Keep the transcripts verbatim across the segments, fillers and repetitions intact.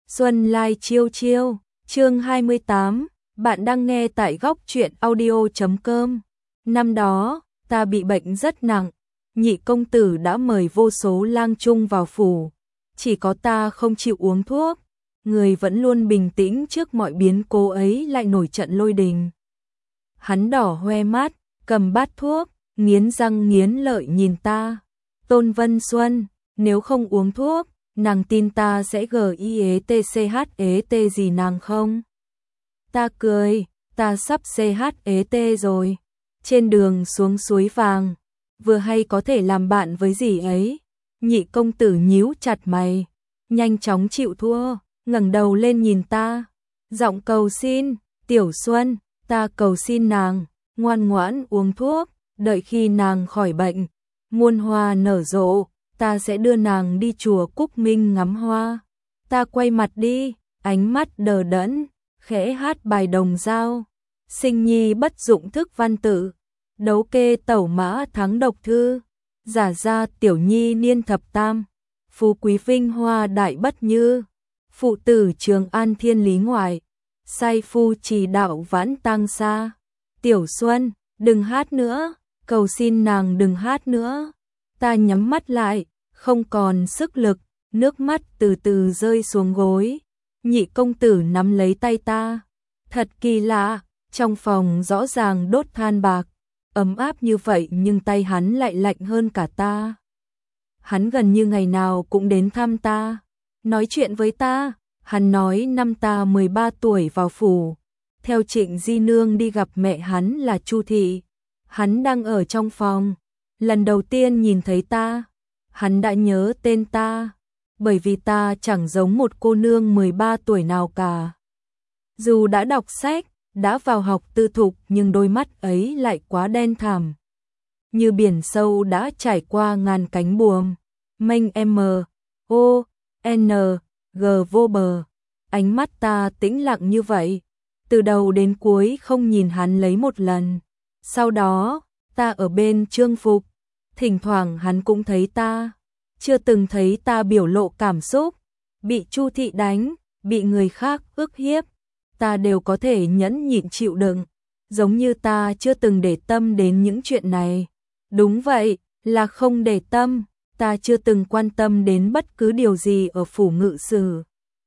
Xuân Lai chiêu chiêu, chương hai mươi tám, bạn đang nghe tại góc truyện audio chấm com. Năm đó, ta bị bệnh rất nặng, nhị công tử đã mời vô số lang trung vào phủ, chỉ có ta không chịu uống thuốc, người vẫn luôn bình tĩnh trước mọi biến cố ấy lại nổi trận lôi đình. Hắn đỏ hoe mắt, cầm bát thuốc, nghiến răng nghiến lợi nhìn ta. Tôn Vân Xuân, nếu không uống thuốc, nàng tin ta sẽ gitcht gì nàng không? Ta cười, ta sắp chet rồi. Trên đường xuống suối vàng, vừa hay có thể làm bạn với dì ấy. Nhị công tử nhíu chặt mày, nhanh chóng chịu thua, ngẩng đầu lên nhìn ta, giọng cầu xin, Tiểu Xuân, ta cầu xin nàng, ngoan ngoãn uống thuốc, đợi khi nàng khỏi bệnh, muôn hoa nở rộ, ta sẽ đưa nàng đi chùa Cúc Minh ngắm hoa. Ta quay mặt đi, ánh mắt đờ đẫn, khẽ hát bài đồng dao. Sinh nhi bất dụng thức văn tự, đấu kê tẩu mã thắng độc thư. Giả ra tiểu nhi niên thập tam, phú quý vinh hoa đại bất như. Phụ tử Trường An thiên lý ngoại, sai phu trì đạo vãn tăng xa. Tiểu Xuân, đừng hát nữa, cầu xin nàng đừng hát nữa. Ta nhắm mắt lại, không còn sức lực, nước mắt từ từ rơi xuống gối. Nhị công tử nắm lấy tay ta. Thật kỳ lạ, trong phòng rõ ràng đốt than bạc, ấm áp như vậy nhưng tay hắn lại lạnh hơn cả ta. Hắn gần như ngày nào cũng đến thăm ta, nói chuyện với ta. Hắn nói năm ta mười ba tuổi vào phủ, theo Trịnh Di Nương đi gặp mẹ hắn là Chu Thị. Hắn đang ở trong phòng, lần đầu tiên nhìn thấy ta, hắn đã nhớ tên ta, bởi vì ta chẳng giống một cô nương mười ba tuổi nào cả. Dù đã đọc sách, đã vào học tư thục nhưng đôi mắt ấy lại quá đen thẳm, như biển sâu đã trải qua ngàn cánh buồm, mênh m, o, n, g vô bờ. Ánh mắt ta tĩnh lặng như vậy, từ đầu đến cuối không nhìn hắn lấy một lần. Sau đó, ta ở bên Trương Phục, thỉnh thoảng hắn cũng thấy ta, chưa từng thấy ta biểu lộ cảm xúc, bị Chu Thị đánh, bị người khác ức hiếp, ta đều có thể nhẫn nhịn chịu đựng, giống như ta chưa từng để tâm đến những chuyện này. Đúng vậy, là không để tâm, ta chưa từng quan tâm đến bất cứ điều gì ở phủ ngự sử,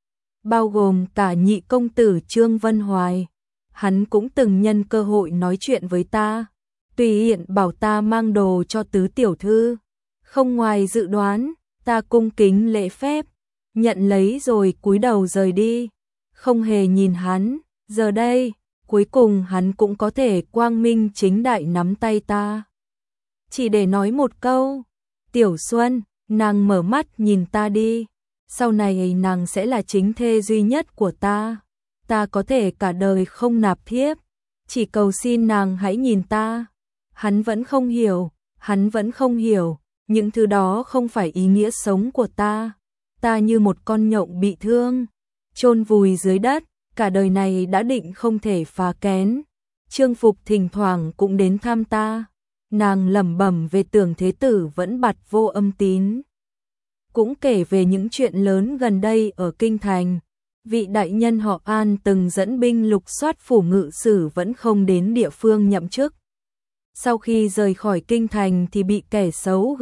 bao gồm cả nhị công tử Trương Vân Hoài. Hắn cũng từng nhân cơ hội nói chuyện với ta, tùy tiện bảo ta mang đồ cho tứ tiểu thư. Không ngoài dự đoán, ta cung kính lễ phép, nhận lấy rồi cúi đầu rời đi, không hề nhìn hắn. Giờ đây, cuối cùng hắn cũng có thể quang minh chính đại nắm tay ta, chỉ để nói một câu, Tiểu Xuân, nàng mở mắt nhìn ta đi, sau này nàng sẽ là chính thê duy nhất của ta. Ta có thể cả đời không nạp thiếp, chỉ cầu xin nàng hãy nhìn ta. Hắn vẫn không hiểu, hắn vẫn không hiểu, những thứ đó không phải ý nghĩa sống của ta. Ta như một con nhộng bị thương, chôn vùi dưới đất, cả đời này đã định không thể phá kén. Trương Phục thỉnh thoảng cũng đến thăm ta, nàng lẩm bẩm về Tưởng Thế Tử vẫn bặt vô âm tín, cũng kể về những chuyện lớn gần đây ở kinh thành. Vị đại nhân họ An từng dẫn binh lục soát phủ ngự sử vẫn không đến địa phương nhậm chức. Sau khi rời khỏi kinh thành thì bị kẻ xấu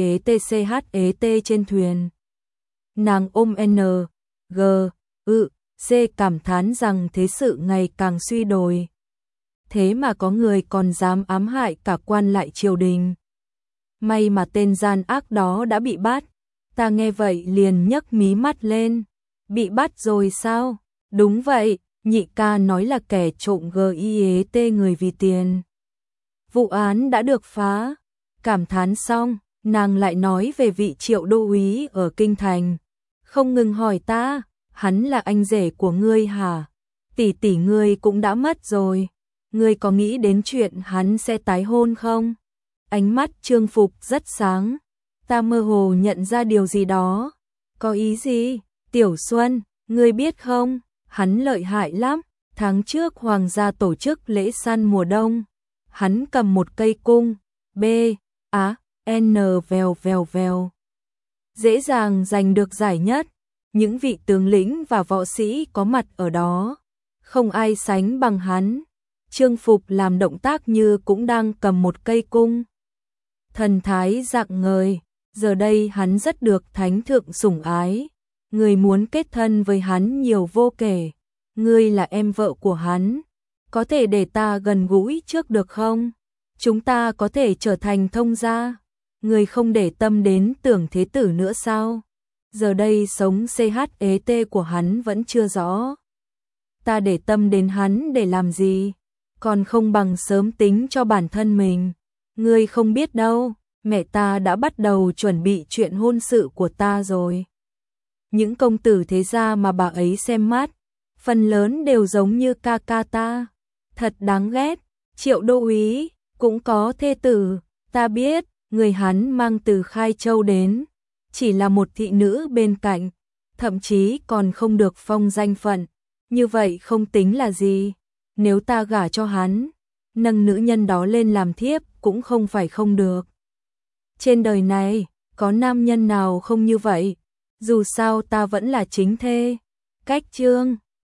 gitchet trên thuyền. Nàng ôm N, G, ự, C cảm thán rằng thế sự ngày càng suy đồi. Thế mà có người còn dám ám hại cả quan lại triều đình. May mà tên gian ác đó đã bị bắt. Ta nghe vậy liền nhấc mí mắt lên. Bị bắt rồi sao? Đúng vậy, nhị ca nói là kẻ trộm git người vì tiền. Vụ án đã được phá. Cảm thán xong, nàng lại nói về vị Triệu đô úy ở kinh thành, không ngừng hỏi ta, hắn là anh rể của ngươi hả? Tỷ tỷ ngươi cũng đã mất rồi, ngươi có nghĩ đến chuyện hắn sẽ tái hôn không? Ánh mắt Trương Phục rất sáng, ta mơ hồ nhận ra điều gì đó. Có ý gì? Tiểu Xuân, ngươi biết không, hắn lợi hại lắm. Tháng trước hoàng gia tổ chức lễ săn mùa đông, hắn cầm một cây cung, B, Á, N vèo vèo vèo, dễ dàng giành được giải nhất. những vị tướng lĩnh và võ sĩ có mặt ở đó, không ai sánh bằng hắn. Trương Phục làm động tác như cũng đang cầm một cây cung. Thần thái rạng ngời, giờ đây hắn rất được thánh thượng sủng ái. Người muốn kết thân với hắn nhiều vô kể. Ngươi là em vợ của hắn, có thể để ta gần gũi trước được không? Chúng ta có thể trở thành thông gia. Người không để tâm đến Tưởng Thế Tử nữa sao? Giờ đây sống chat của hắn vẫn chưa rõ. Ta để tâm đến hắn để làm gì? Còn không bằng sớm tính cho bản thân mình. Ngươi không biết đâu, mẹ ta đã bắt đầu chuẩn bị chuyện hôn sự của ta rồi. Những công tử thế gia mà bà ấy xem mắt, phần lớn đều giống như ca ca ta. Thật đáng ghét. Triệu đô úy cũng có thê tử, ta biết, người hắn mang từ Khai Châu đến, chỉ là một thị nữ bên cạnh, thậm chí còn không được phong danh phận, như vậy không tính là gì. Nếu ta gả cho hắn, nâng nữ nhân đó lên làm thiếp cũng không phải không được. Trên đời này, có nam nhân nào không như vậy, dù sao ta vẫn là chính thê. Cách chương